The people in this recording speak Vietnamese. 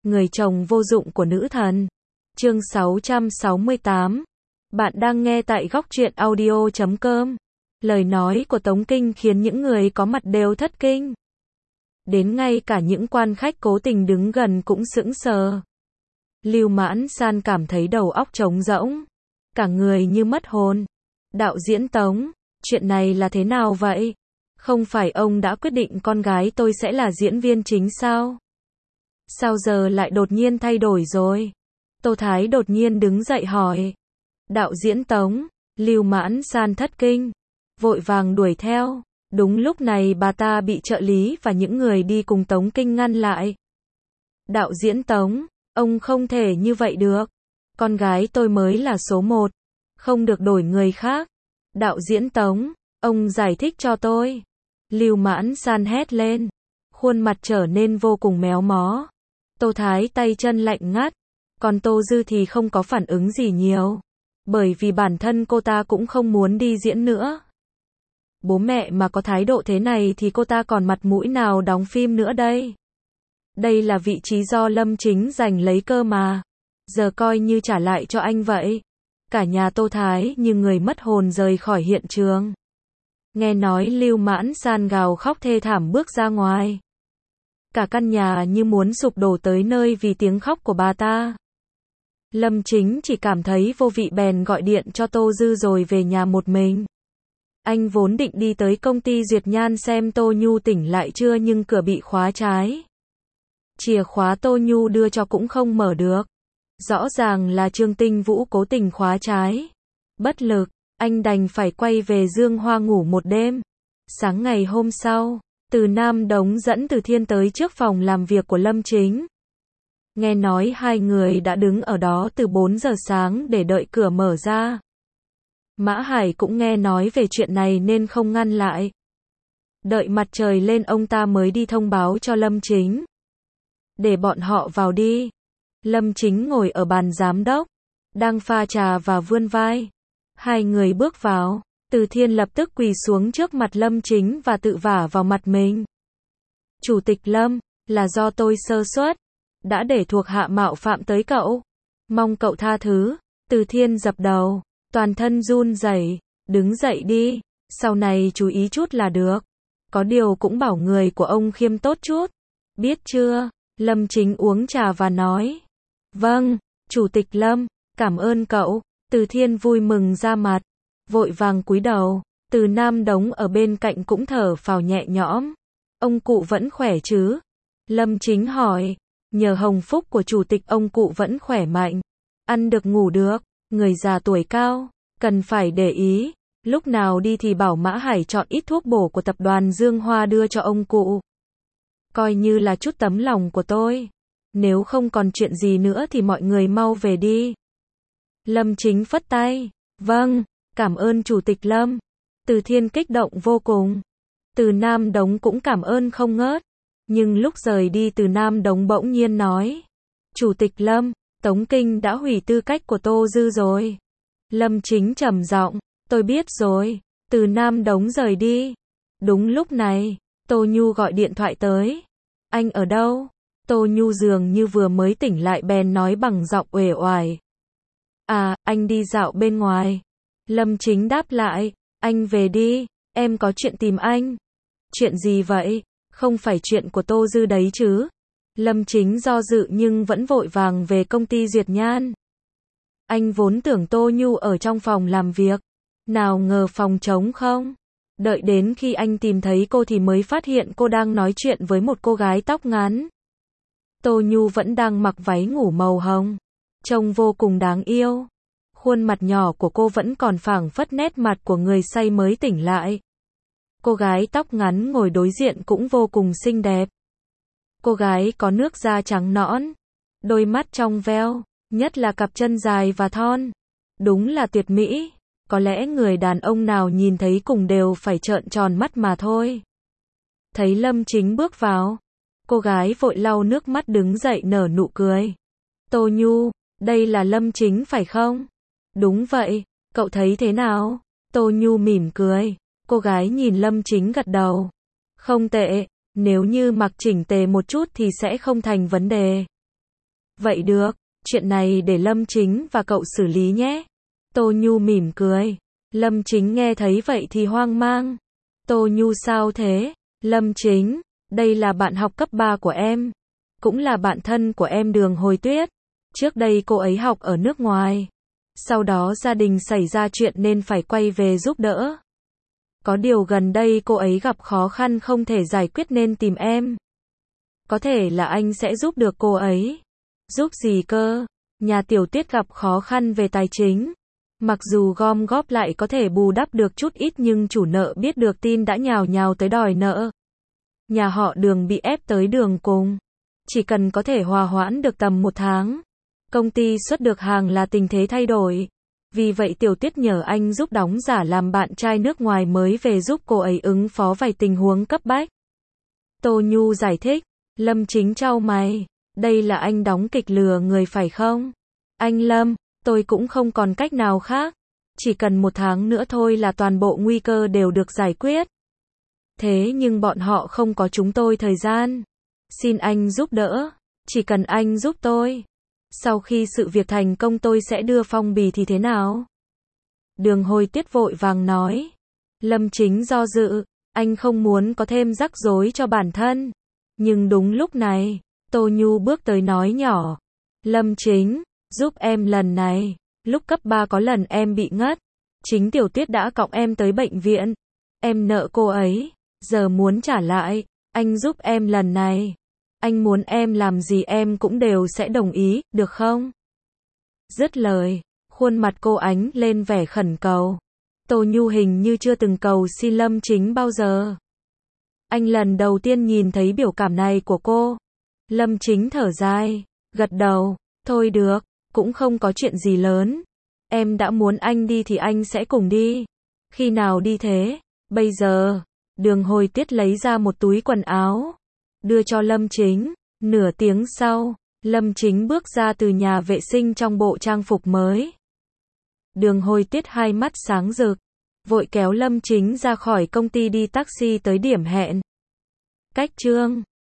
Người chồng vô dụng của nữ thần. Chương 668. Bạn đang nghe tại góc truyện audio.com. Lời nói của Tống Kinh khiến những người có mặt đều thất kinh. Đến ngay cả những quan khách cố tình đứng gần cũng sững sờ. Lưu Mãn San cảm thấy đầu óc trống rỗng, cả người như mất hồn. Đạo diễn Tống, chuyện này là thế nào vậy? Không phải ông đã quyết định con gái tôi sẽ là diễn viên chính sao? Sao giờ lại đột nhiên thay đổi rồi? Tô Thái đột nhiên đứng dậy hỏi. Đạo diễn Tống, Lưu Mãn San thất kinh, vội vàng đuổi theo. Đúng lúc này bà ta bị trợ lý và những người đi cùng Tống Kinh ngăn lại. Đạo diễn Tống, ông không thể như vậy được. Con gái tôi mới là số một, không được đổi người khác. Đạo diễn Tống, ông giải thích cho tôi. Lưu Mãn San hét lên, khuôn mặt trở nên vô cùng méo mó. Tô Thái tay chân lạnh ngắt, còn Tô Dư thì không có phản ứng gì nhiều, bởi vì bản thân cô ta cũng không muốn đi diễn nữa. Bố mẹ mà có thái độ thế này thì cô ta còn mặt mũi nào đóng phim nữa đây? Đây là vị trí do Lâm Chính giành lấy cơ mà, giờ coi như trả lại cho anh vậy. Cả nhà Tô Thái như người mất hồn rời khỏi hiện trường. Nghe nói Lưu Mãn San gào khóc thê thảm bước ra ngoài. Cả căn nhà như muốn sụp đổ tới nơi vì tiếng khóc của bà ta. Lâm Chính chỉ cảm thấy vô vị bèn gọi điện cho Tô Dư rồi về nhà một mình. Anh vốn định đi tới công ty Duyệt Nhan xem Tô Nhu tỉnh lại chưa nhưng cửa bị khóa trái. Chìa khóa Tô Nhu đưa cho cũng không mở được. Rõ ràng là Trương Tinh Vũ cố tình khóa trái. Bất lực, anh đành phải quay về Dương Hoa ngủ một đêm. Sáng ngày hôm sau, Từ Nam Đống dẫn Từ Thiên tới trước phòng làm việc của Lâm Chính. Nghe nói hai người đã đứng ở đó từ 4 giờ sáng để đợi cửa mở ra. Mã Hải cũng nghe nói về chuyện này nên không ngăn lại. Đợi mặt trời lên ông ta mới đi thông báo cho Lâm Chính. Để bọn họ vào đi. Lâm Chính ngồi ở bàn giám đốc, đang pha trà và vươn vai. Hai người bước vào, Từ Thiên lập tức quỳ xuống trước mặt Lâm Chính và tự vả vào mặt mình. Chủ tịch Lâm, là do tôi sơ suất, đã để thuộc hạ mạo phạm tới cậu. Mong cậu tha thứ. Từ Thiên dập đầu, toàn thân run rẩy, đứng dậy đi, sau này chú ý chút là được. Có điều cũng bảo người của ông khiêm tốt chút. Biết chưa? Lâm Chính uống trà và nói. Vâng, Chủ tịch Lâm, cảm ơn cậu. Từ Thiên vui mừng ra mặt, vội vàng cúi đầu. Từ Nam Đống ở bên cạnh cũng thở phào nhẹ nhõm. Ông cụ vẫn khỏe chứ? Lâm Chính hỏi. Nhờ hồng phúc của chủ tịch ông cụ vẫn khỏe mạnh, ăn được ngủ được. Người già tuổi cao, cần phải để ý. Lúc nào đi thì bảo Mã Hải chọn ít thuốc bổ của tập đoàn Dương Hoa đưa cho ông cụ. Coi như là chút tấm lòng của tôi. Nếu không còn chuyện gì nữa thì mọi người mau về đi. Lâm Chính phất tay. Vâng, cảm ơn Chủ tịch Lâm. Từ Thiên kích động vô cùng. Từ Nam Đống cũng cảm ơn không ngớt. Nhưng lúc rời đi Từ Nam Đống bỗng nhiên nói. Chủ tịch Lâm, Tống Kinh đã hủy tư cách của Tô Dư rồi. Lâm Chính trầm giọng. Tôi biết rồi. Từ Nam Đống rời đi. Đúng lúc này, Tô Nhu gọi điện thoại tới. Anh ở đâu? Tô Nhu dường như vừa mới tỉnh lại bèn nói bằng giọng uể oải. À, anh đi dạo bên ngoài. Lâm Chính đáp lại. Anh về đi, em có chuyện tìm anh. Chuyện gì vậy? Không phải chuyện của Tô Dư đấy chứ? Lâm Chính do dự nhưng vẫn vội vàng về công ty Duyệt Nhan. Anh vốn tưởng Tô Nhu ở trong phòng làm việc. Nào ngờ phòng trống không? Đợi đến khi anh tìm thấy cô thì mới phát hiện cô đang nói chuyện với một cô gái tóc ngắn. Tô Nhu vẫn đang mặc váy ngủ màu hồng, trông vô cùng đáng yêu. Khuôn mặt nhỏ của cô vẫn còn phảng phất nét mặt của người say mới tỉnh lại. Cô gái tóc ngắn ngồi đối diện cũng vô cùng xinh đẹp. Cô gái có nước da trắng nõn, đôi mắt trong veo, nhất là cặp chân dài và thon. Đúng là tuyệt mỹ. Có lẽ người đàn ông nào nhìn thấy cùng đều phải trợn tròn mắt mà thôi. Thấy Lâm Chính bước vào, cô gái vội lau nước mắt đứng dậy nở nụ cười. Tô Nhu, đây là Lâm Chính phải không? Đúng vậy, cậu thấy thế nào? Tô Nhu mỉm cười. Cô gái nhìn Lâm Chính gật đầu. Không tệ, nếu như mặc chỉnh tề một chút thì sẽ không thành vấn đề. Vậy được, chuyện này để Lâm Chính và cậu xử lý nhé. Tô Nhu mỉm cười. Lâm Chính nghe thấy vậy thì hoang mang. Tô Nhu sao thế? Lâm Chính, đây là bạn học cấp 3 của em. Cũng là bạn thân của em Đường Hồi Tuyết. Trước đây cô ấy học ở nước ngoài. Sau đó gia đình xảy ra chuyện nên phải quay về giúp đỡ. Có điều gần đây cô ấy gặp khó khăn không thể giải quyết nên tìm em. Có thể là anh sẽ giúp được cô ấy. Giúp gì cơ? Nhà Tiểu Tuyết gặp khó khăn về tài chính. Mặc dù gom góp lại có thể bù đắp được chút ít nhưng chủ nợ biết được tin đã nhào nhào tới đòi nợ. Nhà họ Đường bị ép tới đường cùng. Chỉ cần có thể hòa hoãn được tầm 1 tháng. Công ty xuất được hàng là tình thế thay đổi. Vì vậy Tiểu Tuyết nhờ anh giúp đóng giả làm bạn trai nước ngoài mới về giúp cô ấy ứng phó vài tình huống cấp bách. Tô Nhu giải thích. Lâm Chính chau mày. Đây là anh đóng kịch lừa người phải không? Anh Lâm, tôi cũng không còn cách nào khác. Chỉ cần 1 tháng nữa thôi là toàn bộ nguy cơ đều được giải quyết. Thế nhưng bọn họ không có chúng tôi thời gian. Xin anh giúp đỡ. Chỉ cần anh giúp tôi. Sau khi sự việc thành công tôi sẽ đưa phong bì thì thế nào? Đường Hồi Tuyết vội vàng nói. Lâm Chính do dự. Anh không muốn có thêm rắc rối cho bản thân. Nhưng đúng lúc này, Tô Nhu bước tới nói nhỏ. Lâm Chính, giúp em lần này. Lúc cấp 3 có lần em bị ngất. Chính Tiểu Tuyết đã cõng em tới bệnh viện. Em nợ cô ấy. Giờ muốn trả lại. Anh giúp em lần này. Anh muốn em làm gì em cũng đều sẽ đồng ý, được không? Dứt lời, khuôn mặt cô ánh lên vẻ khẩn cầu. Tô Nhu hình như chưa từng cầu xin Lâm Chính bao giờ. Anh lần đầu tiên nhìn thấy biểu cảm này của cô. Lâm Chính thở dài, gật đầu, thôi được, cũng không có chuyện gì lớn. Em đã muốn anh đi thì anh sẽ cùng đi. Khi nào đi thế? Bây giờ. Đường Hồi Tuyết lấy ra một túi quần áo. Đưa cho Lâm Chính. Nửa tiếng sau, Lâm Chính bước ra từ nhà vệ sinh trong bộ trang phục mới. Đường Hồi Tuyết hai mắt sáng rực. Vội kéo Lâm Chính ra khỏi công ty đi taxi tới điểm hẹn. Cách chương